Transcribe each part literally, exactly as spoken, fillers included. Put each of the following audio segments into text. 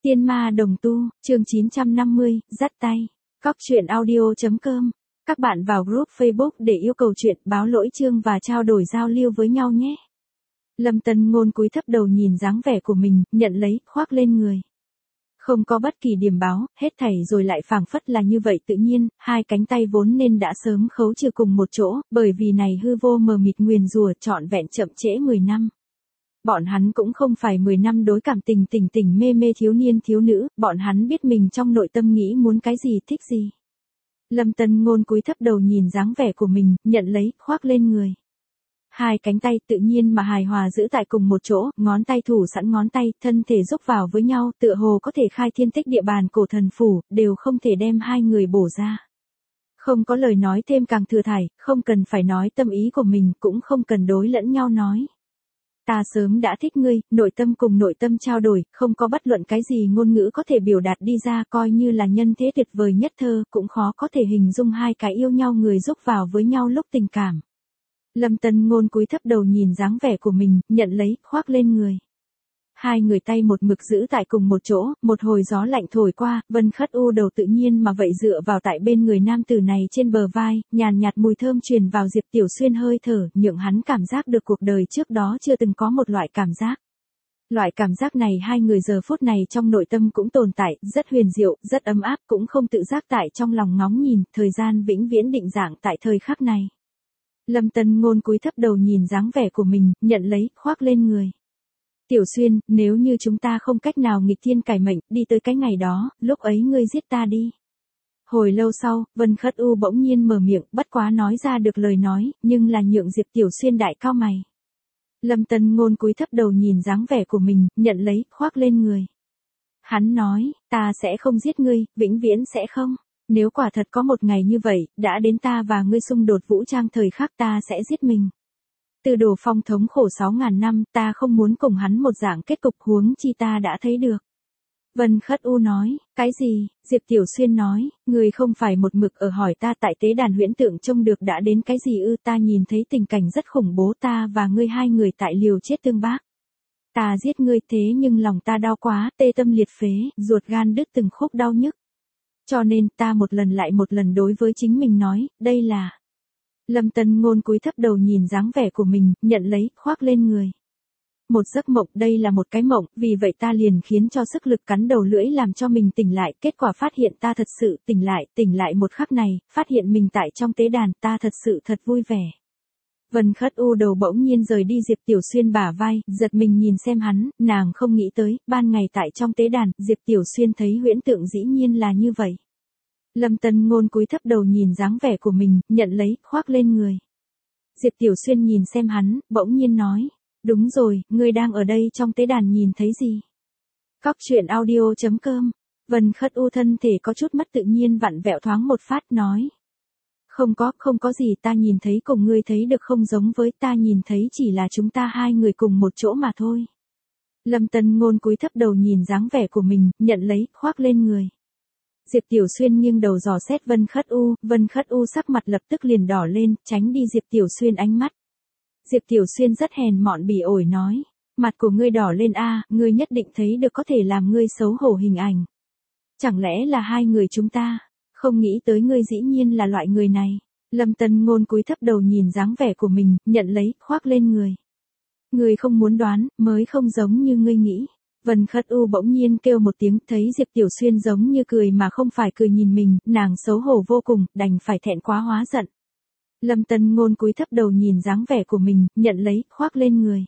Tiên ma đồng tu, chương chín trăm năm mươi, dắt tay. Cóc truyện audio chấm com. Các bạn vào group Facebook để yêu cầu chuyện, báo lỗi chương và trao đổi giao lưu với nhau nhé. Lâm Tân Ngôn cúi thấp đầu nhìn dáng vẻ của mình, nhận lấy, khoác lên người. Không có bất kỳ điểm báo, hết thảy rồi lại phảng phất là như vậy tự nhiên, hai cánh tay vốn nên đã sớm khấu trừ cùng một chỗ, bởi vì này hư vô mờ mịt nguyền rủa trọn vẹn chậm trễ mười năm. Bọn hắn cũng không phải mười năm đối cảm tình tình tình mê mê thiếu niên thiếu nữ, bọn hắn biết mình trong nội tâm nghĩ muốn cái gì thích gì. Lâm Tân Ngôn cúi thấp đầu nhìn dáng vẻ của mình, nhận lấy, khoác lên người. Hai cánh tay tự nhiên mà hài hòa giữ tại cùng một chỗ, ngón tay thủ sẵn ngón tay, thân thể dốc vào với nhau, tựa hồ có thể khai thiên tích địa bàn cổ thần phủ, đều không thể đem hai người bổ ra. Không có lời nói thêm càng thừa thải, không cần phải nói tâm ý của mình, cũng không cần đối lẫn nhau nói. Ta sớm đã thích ngươi, nội tâm cùng nội tâm trao đổi, không có bất luận cái gì ngôn ngữ có thể biểu đạt đi ra, coi như là nhân thế tuyệt vời nhất thơ, cũng khó có thể hình dung hai cái yêu nhau người dốc vào với nhau lúc tình cảm. Lâm Tân Ngôn cúi thấp đầu nhìn dáng vẻ của mình, nhận lấy, khoác lên người. Hai người tay một mực giữ tại cùng một chỗ, một hồi gió lạnh thổi qua, Vân Khất U đầu tự nhiên mà vậy dựa vào tại bên người nam tử này trên bờ vai, nhàn nhạt mùi thơm truyền vào Diệp Tiểu Xuyên hơi thở, nhượng hắn cảm giác được cuộc đời trước đó chưa từng có một loại cảm giác. Loại cảm giác này hai người giờ phút này trong nội tâm cũng tồn tại, rất huyền diệu, rất ấm áp, cũng không tự giác tại trong lòng ngóng nhìn, thời gian vĩnh viễn định dạng tại thời khắc này. Lâm Tân Ngôn cúi thấp đầu nhìn dáng vẻ của mình, nhận lấy, khoác lên người. Tiểu Xuyên, nếu như chúng ta không cách nào nghịch thiên cải mệnh, đi tới cái ngày đó, lúc ấy ngươi giết ta đi. Hồi lâu sau, Vân Khất U bỗng nhiên mở miệng, bất quá nói ra được lời nói, nhưng là nhượng Diệp Tiểu Xuyên đại cao mày. Lâm Tân Ngôn cúi thấp đầu nhìn dáng vẻ của mình, nhận lấy, khoác lên người. Hắn nói, ta sẽ không giết ngươi, vĩnh viễn sẽ không. Nếu quả thật có một ngày như vậy, đã đến ta và ngươi xung đột vũ trang thời khắc ta sẽ giết mình. Từ Đồ Phong thống khổ sáu ngàn năm, ta không muốn cùng hắn một dạng kết cục huống chi ta đã thấy được. Vân Khất U nói, cái gì? Diệp Tiểu Xuyên nói, người không phải một mực ở hỏi ta tại tế đàn huyễn tượng trông được đã đến cái gì ư? Ta nhìn thấy tình cảnh rất khủng bố, ta và ngươi hai người tại liều chết tương bác. Ta giết ngươi thế nhưng lòng ta đau quá, tê tâm liệt phế, ruột gan đứt từng khúc đau nhức. Cho nên ta một lần lại một lần đối với chính mình nói, đây là... Lâm Tân Ngôn cúi thấp đầu nhìn dáng vẻ của mình, nhận lấy, khoác lên người. Một giấc mộng, đây là một cái mộng, vì vậy ta liền khiến cho sức lực cắn đầu lưỡi làm cho mình tỉnh lại, kết quả phát hiện ta thật sự tỉnh lại, tỉnh lại một khắc này, phát hiện mình tại trong tế đàn, ta thật sự thật vui vẻ. Vân Khất U đầu bỗng nhiên rời đi Diệp Tiểu Xuyên bả vai, giật mình nhìn xem hắn, nàng không nghĩ tới, ban ngày tại trong tế đàn, Diệp Tiểu Xuyên thấy huyễn tượng dĩ nhiên là như vậy. Lâm Tân Ngôn cúi thấp đầu nhìn dáng vẻ của mình, nhận lấy, khoác lên người. Diệp Tiểu Xuyên nhìn xem hắn, bỗng nhiên nói, đúng rồi, ngươi đang ở đây trong tế đàn nhìn thấy gì? Cóc truyện audio chấm com. Vân Khất U thân thể có chút mất tự nhiên vặn vẹo thoáng một phát nói. Không có, không có gì, ta nhìn thấy cùng ngươi thấy được không giống với, ta nhìn thấy chỉ là chúng ta hai người cùng một chỗ mà thôi. Lâm Tân Ngôn cúi thấp đầu nhìn dáng vẻ của mình, nhận lấy, khoác lên người. Diệp Tiểu Xuyên nghiêng đầu dò xét Vân Khất U, Vân Khất U sắc mặt lập tức liền đỏ lên, tránh đi Diệp Tiểu Xuyên ánh mắt. Diệp Tiểu Xuyên rất hèn mọn bỉ ổi nói, mặt của ngươi đỏ lên a, ngươi nhất định thấy được có thể làm ngươi xấu hổ hình ảnh. Chẳng lẽ là hai người chúng ta, không nghĩ tới ngươi dĩ nhiên là loại người này. Lâm Tân Ngôn cúi thấp đầu nhìn dáng vẻ của mình, nhận lấy, khoác lên người. Ngươi không muốn đoán, mới không giống như ngươi nghĩ. Vân Khất U bỗng nhiên kêu một tiếng, thấy Diệp Tiểu Xuyên giống như cười mà không phải cười nhìn mình, nàng xấu hổ vô cùng, đành phải thẹn quá hóa giận. Lâm Tân Ngôn cúi thấp đầu nhìn dáng vẻ của mình, nhận lấy, khoác lên người.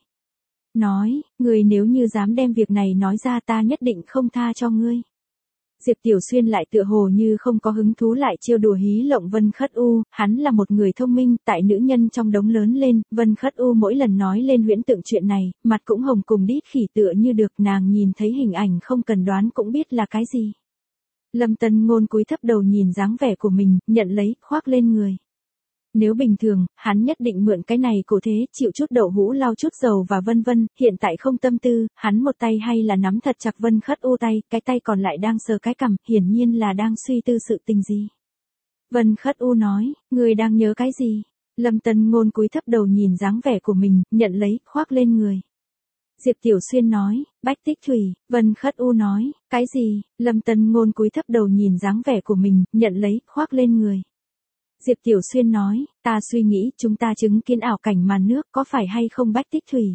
Nói, ngươi nếu như dám đem việc này nói ra ta nhất định không tha cho ngươi. Diệp Tiểu Xuyên lại tựa hồ như không có hứng thú lại trêu đùa hí lộng Vân Khất U, hắn là một người thông minh, tại nữ nhân trong đống lớn lên, Vân Khất U mỗi lần nói lên huyễn tượng chuyện này, mặt cũng hồng cùng đít khỉ tựa như được, nàng nhìn thấy hình ảnh không cần đoán cũng biết là cái gì. Lâm Tân Ngôn cúi thấp đầu nhìn dáng vẻ của mình, nhận lấy, khoác lên người. Nếu bình thường, hắn nhất định mượn cái này cổ thế, chịu chút đậu hũ lau chút dầu và vân vân, hiện tại không tâm tư, hắn một tay hay là nắm thật chặt Vân Khất U tay, cái tay còn lại đang sờ cái cằm, hiển nhiên là đang suy tư sự tình gì. Vân Khất U nói, người đang nhớ cái gì? Lâm Tân Ngôn cúi thấp đầu nhìn dáng vẻ của mình, nhận lấy, khoác lên người. Diệp Tiểu Xuyên nói, Bách Tích Thủy, Vân Khất U nói, cái gì, Lâm Tân Ngôn cúi thấp đầu nhìn dáng vẻ của mình, nhận lấy, khoác lên người. Diệp Tiểu Xuyên nói, ta suy nghĩ chúng ta chứng kiến ảo cảnh màn nước có phải hay không Bách Tích Thủy.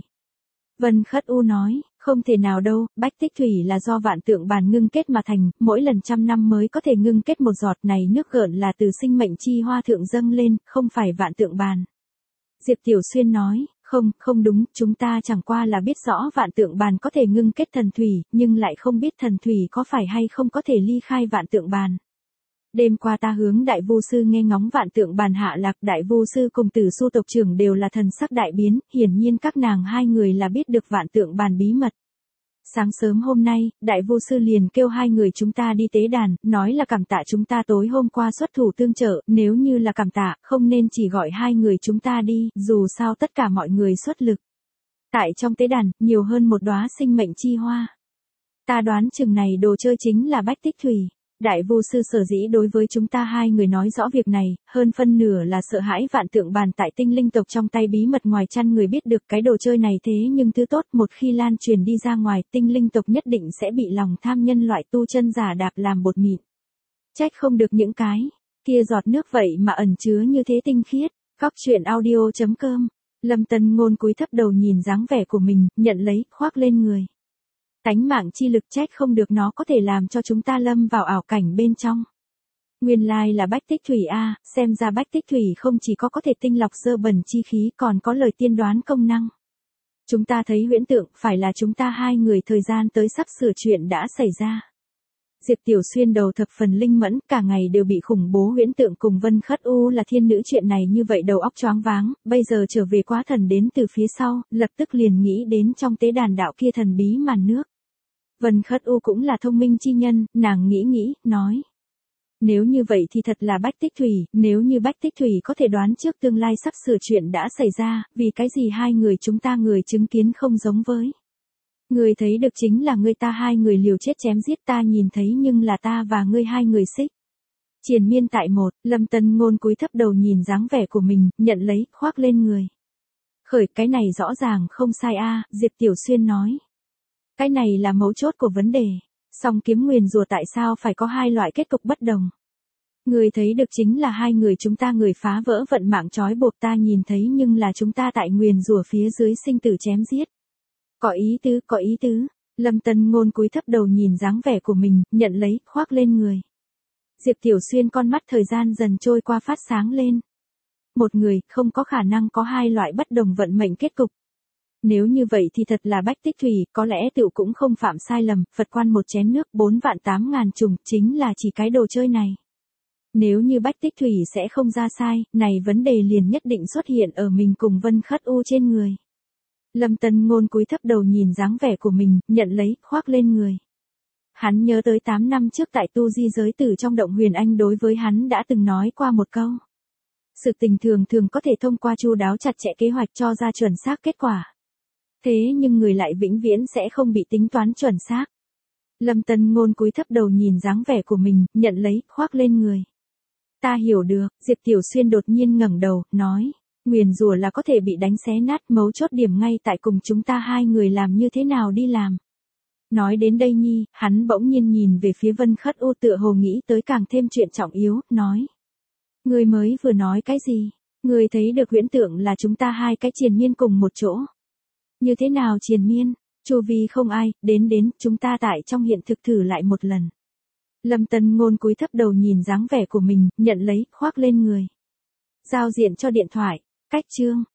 Vân Khất U nói, không thể nào đâu, Bách Tích Thủy là do vạn tượng bàn ngưng kết mà thành, mỗi lần trăm năm mới có thể ngưng kết một giọt này nước gợn là từ sinh mệnh chi hoa thượng dâng lên, không phải vạn tượng bàn. Diệp Tiểu Xuyên nói, không, không đúng, chúng ta chẳng qua là biết rõ vạn tượng bàn có thể ngưng kết thần thủy, nhưng lại không biết thần thủy có phải hay không có thể ly khai vạn tượng bàn. Đêm qua ta hướng đại vu sư nghe ngóng vạn tượng bàn hạ lạc, đại vu sư cùng tử su tộc trưởng đều là thần sắc đại biến, hiển nhiên các nàng hai người là biết được vạn tượng bàn bí mật. Sáng sớm hôm nay, đại vu sư liền kêu hai người chúng ta đi tế đàn, nói là cảm tạ chúng ta tối hôm qua xuất thủ tương trợ, nếu như là cảm tạ, không nên chỉ gọi hai người chúng ta đi, dù sao tất cả mọi người xuất lực. Tại trong tế đàn, nhiều hơn một đóa sinh mệnh chi hoa. Ta đoán chừng này đồ chơi chính là Bách Tích Thủy. Đại vu sư sở dĩ đối với chúng ta hai người nói rõ việc này, hơn phân nửa là sợ hãi vạn tượng bàn tại tinh linh tộc trong tay bí mật ngoài chăn người biết được cái đồ chơi này thế nhưng thứ tốt một khi lan truyền đi ra ngoài tinh linh tộc nhất định sẽ bị lòng tham nhân loại tu chân giả đạp làm bột mịn. Trách không được những cái kia giọt nước vậy mà ẩn chứa như thế tinh khiết. Cóc truyện audio chấm com. Lâm Tân Ngôn cúi thấp đầu nhìn dáng vẻ của mình, nhận lấy, khoác lên người. Tánh mạng chi lực trách không được nó có thể làm cho chúng ta lâm vào ảo cảnh bên trong. Nguyên lai là Bách Tích Thủy a, xem ra Bách Tích Thủy không chỉ có có thể tinh lọc dơ bẩn chi khí còn có lời tiên đoán công năng. Chúng ta thấy huyễn tượng, phải là chúng ta hai người thời gian tới sắp sửa chuyện đã xảy ra. Diệp Tiểu Xuyên đầu thập phần linh mẫn, cả ngày đều bị khủng bố huyễn tượng cùng Vân Khất U là thiên nữ chuyện này như vậy đầu óc choáng váng, bây giờ trở về quá thần đến từ phía sau, lập tức liền nghĩ đến trong tế đàn đạo kia thần bí màn nước. Vân Khất U cũng là thông minh chi nhân, nàng nghĩ nghĩ, nói. Nếu như vậy thì thật là Bách Tích Thủy, nếu như Bách Tích Thủy có thể đoán trước tương lai sắp sửa chuyện đã xảy ra, vì cái gì hai người chúng ta người chứng kiến không giống với. Người thấy được chính là người ta hai người liều chết chém giết ta nhìn thấy nhưng là ta và ngươi hai người xích. Triền miên tại một, Lâm Tân Ngôn cúi thấp đầu nhìn dáng vẻ của mình, nhận lấy, khoác lên người. Khởi cái này rõ ràng không sai a, Diệp Tiểu Xuyên nói. Cái này là mấu chốt của vấn đề. Song kiếm nguyền rủa tại sao phải có hai loại kết cục bất đồng. Người thấy được chính là hai người chúng ta người phá vỡ vận mạng trói buộc ta nhìn thấy nhưng là chúng ta tại nguyền rủa phía dưới sinh tử chém giết. Có ý tứ, có ý tứ. Lâm Tân Ngôn cúi thấp đầu nhìn dáng vẻ của mình, nhận lấy, khoác lên người. Diệp Tiểu Xuyên con mắt thời gian dần trôi qua phát sáng lên. Một người, không có khả năng có hai loại bất đồng vận mệnh kết cục. Nếu như vậy thì thật là Bách Tích Thủy, có lẽ tựu cũng không phạm sai lầm, Phật quan một chén nước bốn vạn tám ngàn trùng, chính là chỉ cái đồ chơi này. Nếu như Bách Tích Thủy sẽ không ra sai, này vấn đề liền nhất định xuất hiện ở mình cùng Vân Khất U trên người. Lâm Tân Ngôn cúi thấp đầu nhìn dáng vẻ của mình, nhận lấy, khoác lên người. Hắn nhớ tới tám năm trước tại tu di giới tử trong động Huyền Anh đối với hắn đã từng nói qua một câu. Sự tình thường thường có thể thông qua chu đáo chặt chẽ kế hoạch cho ra chuẩn xác kết quả. Thế nhưng người lại vĩnh viễn sẽ không bị tính toán chuẩn xác. Lâm Tân Ngôn cúi thấp đầu nhìn dáng vẻ của mình, nhận lấy, khoác lên người. Ta hiểu được, Diệp Tiểu Xuyên đột nhiên ngẩng đầu, nói. Nguyền rủa là có thể bị đánh xé nát, mấu chốt điểm ngay tại cùng chúng ta hai người làm như thế nào đi làm. Nói đến đây nhi, hắn bỗng nhiên nhìn về phía Vân Khất U tựa hồ nghĩ tới càng thêm chuyện trọng yếu, nói. Người mới vừa nói cái gì? Người thấy được huyễn tượng là chúng ta hai cái triền miên cùng một chỗ. Như thế nào triền miên? Chu vi không ai, đến đến, chúng ta tại trong hiện thực thử lại một lần. Lâm Tân Ngôn cúi thấp đầu nhìn dáng vẻ của mình, nhận lấy, khoác lên người. Giao diện cho điện thoại, cách chương.